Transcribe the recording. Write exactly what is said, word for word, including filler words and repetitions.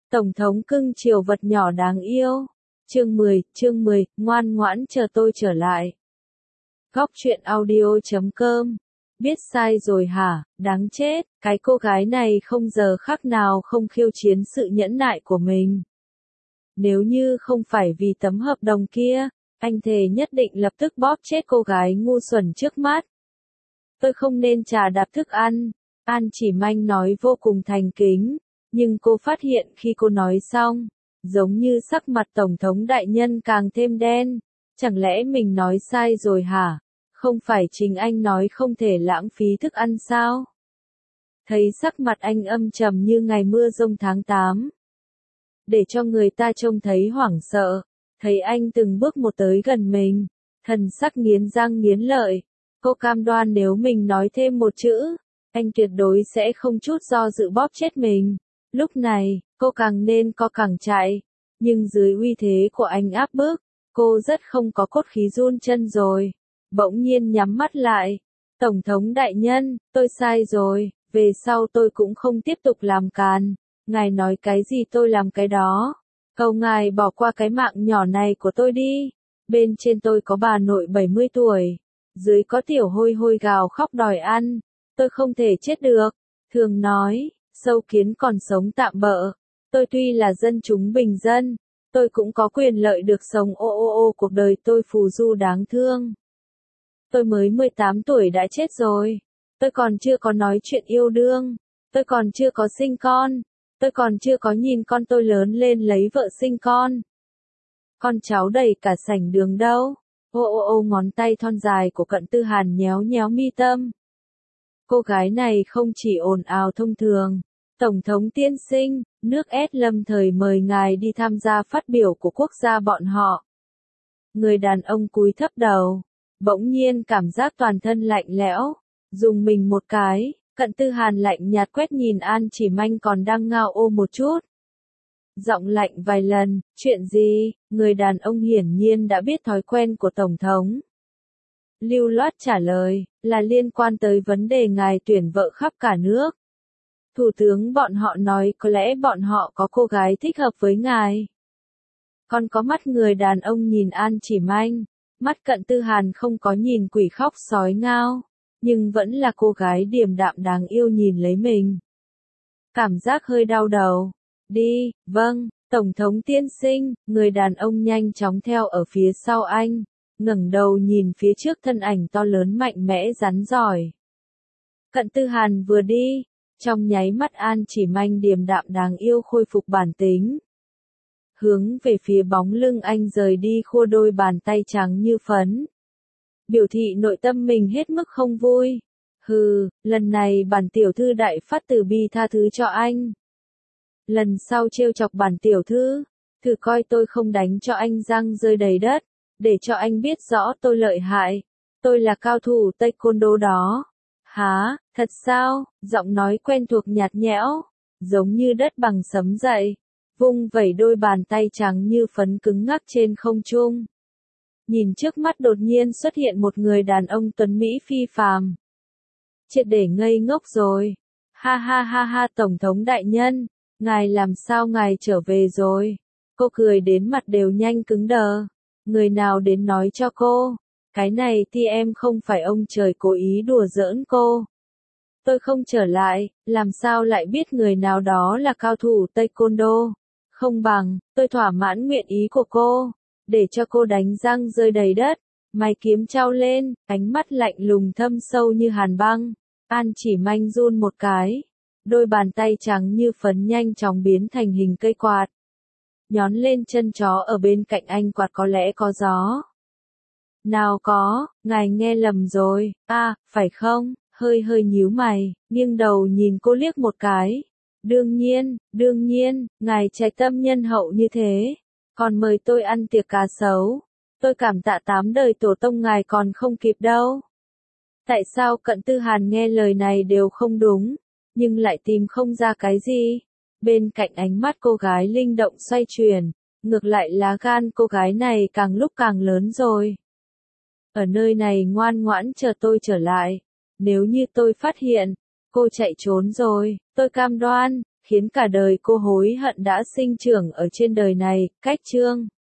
Tổng thống cưng chiều vật nhỏ đáng yêu. Chương mười, chương mười, ngoan ngoãn chờ tôi trở lại. Góc truyện audio chấm com. Biết sai rồi hả, đáng chết, cái cô gái này không giờ khắc nào không khiêu chiến sự nhẫn nại của mình. Nếu như không phải vì tấm hợp đồng kia, anh thề nhất định lập tức bóp chết cô gái ngu xuẩn trước mắt. Tôi không nên trà đạp thức ăn, An Chỉ Manh nói vô cùng thành kính, nhưng cô phát hiện khi cô nói xong, giống như sắc mặt Tổng thống đại nhân càng thêm đen. Chẳng lẽ mình nói sai rồi hả? Không phải chính anh nói không thể lãng phí thức ăn sao? Thấy sắc mặt anh âm trầm như ngày mưa giông tháng tám. Để cho người ta trông thấy hoảng sợ, thấy anh từng bước một tới gần mình, thần sắc nghiến răng nghiến lợi. Cô cam đoan nếu mình nói thêm một chữ, anh tuyệt đối sẽ không chút do dự bóp chết mình. Lúc này, cô càng nên co càng chạy, nhưng dưới uy thế của anh áp bức, cô rất không có cốt khí run chân rồi. Bỗng nhiên nhắm mắt lại. Tổng thống đại nhân, tôi sai rồi, về sau tôi cũng không tiếp tục làm càn. Ngài nói cái gì tôi làm cái đó. Cầu ngài bỏ qua cái mạng nhỏ này của tôi đi. Bên trên tôi có bà nội bảy mươi tuổi. Dưới có tiểu hôi hôi gào khóc đòi ăn. Tôi không thể chết được. Thường nói, sâu kiến còn sống tạm bợ. Tôi tuy là dân chúng bình dân, tôi cũng có quyền lợi được sống ô ô ô cuộc đời tôi phù du đáng thương. Tôi mới mười tám tuổi đã chết rồi. Tôi còn chưa có nói chuyện yêu đương. Tôi còn chưa có sinh con. Tôi còn chưa có nhìn con tôi lớn lên lấy vợ sinh con. Con cháu đầy cả sảnh đường đâu. Ô ô ô ngón tay thon dài của Cận Tư Hàn nhéo nhéo mi tâm. Cô gái này không chỉ ồn ào thông thường. Tổng thống tiên sinh, nước ét lâm thời mời ngài đi tham gia phát biểu của quốc gia bọn họ. Người đàn ông cúi thấp đầu, bỗng nhiên cảm giác toàn thân lạnh lẽo, dùng mình một cái. Cận Tư Hàn lạnh nhạt quét nhìn An Chỉ Manh còn đang ngao ô một chút. Giọng lạnh vài lần, chuyện gì? Người đàn ông hiển nhiên đã biết thói quen của Tổng thống. Lưu loát trả lời, là liên quan tới vấn đề ngài tuyển vợ khắp cả nước. Thủ tướng bọn họ nói có lẽ bọn họ có cô gái thích hợp với ngài. Còn có mắt người đàn ông nhìn An Chỉ Manh, mắt Cận Tư Hàn không có nhìn quỷ khóc sói ngao, nhưng vẫn là cô gái điềm đạm đáng yêu nhìn lấy mình. Cảm giác hơi đau đầu. Đi, vâng, Tổng thống tiên sinh, người đàn ông nhanh chóng theo ở phía sau anh, ngẩng đầu nhìn phía trước thân ảnh to lớn mạnh mẽ rắn giỏi. Cận Tư Hàn vừa đi, trong nháy mắt An Chỉ Manh điềm đạm đáng yêu khôi phục bản tính. Hướng về phía bóng lưng anh rời đi khua đôi bàn tay trắng như phấn. Biểu thị nội tâm mình hết mức không vui. Hừ, lần này bản tiểu thư đại phát từ bi tha thứ cho anh. Lần sau trêu chọc bản tiểu thư, thử coi tôi không đánh cho anh răng rơi đầy đất, để cho anh biết rõ tôi lợi hại. Tôi là cao thủ taekwondo đó. Hả, thật sao? Giọng nói quen thuộc nhạt nhẽo, giống như đất bằng sấm dậy, vung vẩy đôi bàn tay trắng như phấn cứng ngắc trên không trung. Nhìn trước mắt đột nhiên xuất hiện một người đàn ông tuấn Mỹ phi phàm. Triệt để ngây ngốc rồi. Ha ha ha ha Tổng thống đại nhân, ngài làm sao ngài trở về rồi? Cô cười đến mặt đều nhanh cứng đờ. Người nào đến nói cho cô? Cái này thì em không phải ông trời cố ý đùa giỡn cô. Tôi không trở lại, làm sao lại biết người nào đó là cao thủ taekwondo? Không bằng, tôi thỏa mãn nguyện ý của cô, để cho cô đánh răng rơi đầy đất, mày kiếm trao lên, ánh mắt lạnh lùng thâm sâu như hàn băng. An Chỉ Manh run một cái, đôi bàn tay trắng như phấn nhanh chóng biến thành hình cây quạt. Nhón lên chân chó ở bên cạnh anh quạt có lẽ có gió. Nào có, ngài nghe lầm rồi, à, phải không? Hơi hơi nhíu mày, nghiêng đầu nhìn cô liếc một cái. Đương nhiên, đương nhiên, ngài trái tâm nhân hậu như thế. Còn mời tôi ăn tiệc cá sấu. Tôi cảm tạ tám đời tổ tông ngài còn không kịp đâu. Tại sao Cận Tư Hàn nghe lời này đều không đúng, nhưng lại tìm không ra cái gì? Bên cạnh ánh mắt cô gái linh động xoay chuyển, ngược lại lá gan cô gái này càng lúc càng lớn rồi. Ở nơi này ngoan ngoãn chờ tôi trở lại. Nếu như tôi phát hiện, cô chạy trốn rồi, tôi cam đoan, khiến cả đời cô hối hận đã sinh trưởng ở trên đời này. Cách chương